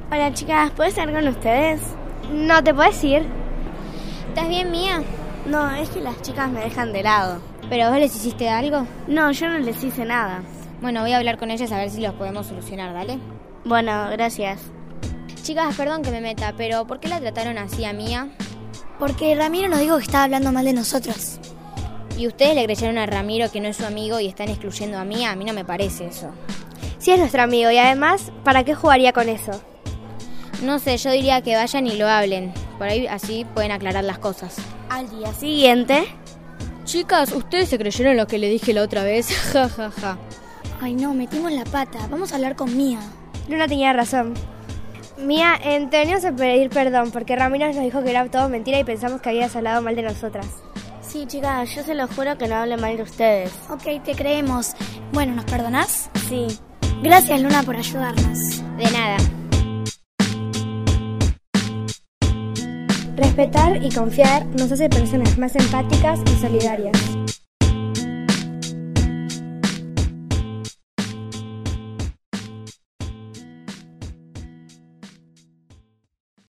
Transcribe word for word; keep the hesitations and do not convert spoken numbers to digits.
Hola chicas, ¿puedo estar con ustedes? No te puedes ir. ¿Estás bien, Mía? No, es que las chicas me dejan de lado. ¿Pero vos les hiciste algo? No, yo no les hice nada. Bueno, voy a hablar con ellas a ver si los podemos solucionar, ¿dale? Bueno, gracias. Chicas, perdón que me meta, pero ¿por qué la trataron así a Mía? Porque Ramiro nos dijo que estaba hablando mal de nosotros. ¿Y ustedes le creyeron a Ramiro que no es su amigo y están excluyendo a Mía? A mí no me parece eso. Sí es nuestro amigo y además, ¿para qué jugaría con eso? No sé, yo diría que vayan y lo hablen. Por ahí así pueden aclarar las cosas. Al día siguiente... Chicas, ¿ustedes se creyeron lo que le dije la otra vez? Ja, ja, ja. Ay no, metimos la pata. Vamos a hablar con Mía. Luna tenía razón. Mía, eh, te venimos a pedir perdón porque Ramiro nos dijo que era todo mentira y pensamos que habías hablado mal de nosotras. Sí, chicas, yo se lo juro que no hable mal de ustedes. Ok, te creemos. Bueno, ¿nos perdonás? Sí. Gracias, Luna, por ayudarnos. De nada. Respetar y confiar nos hace personas más empáticas y solidarias.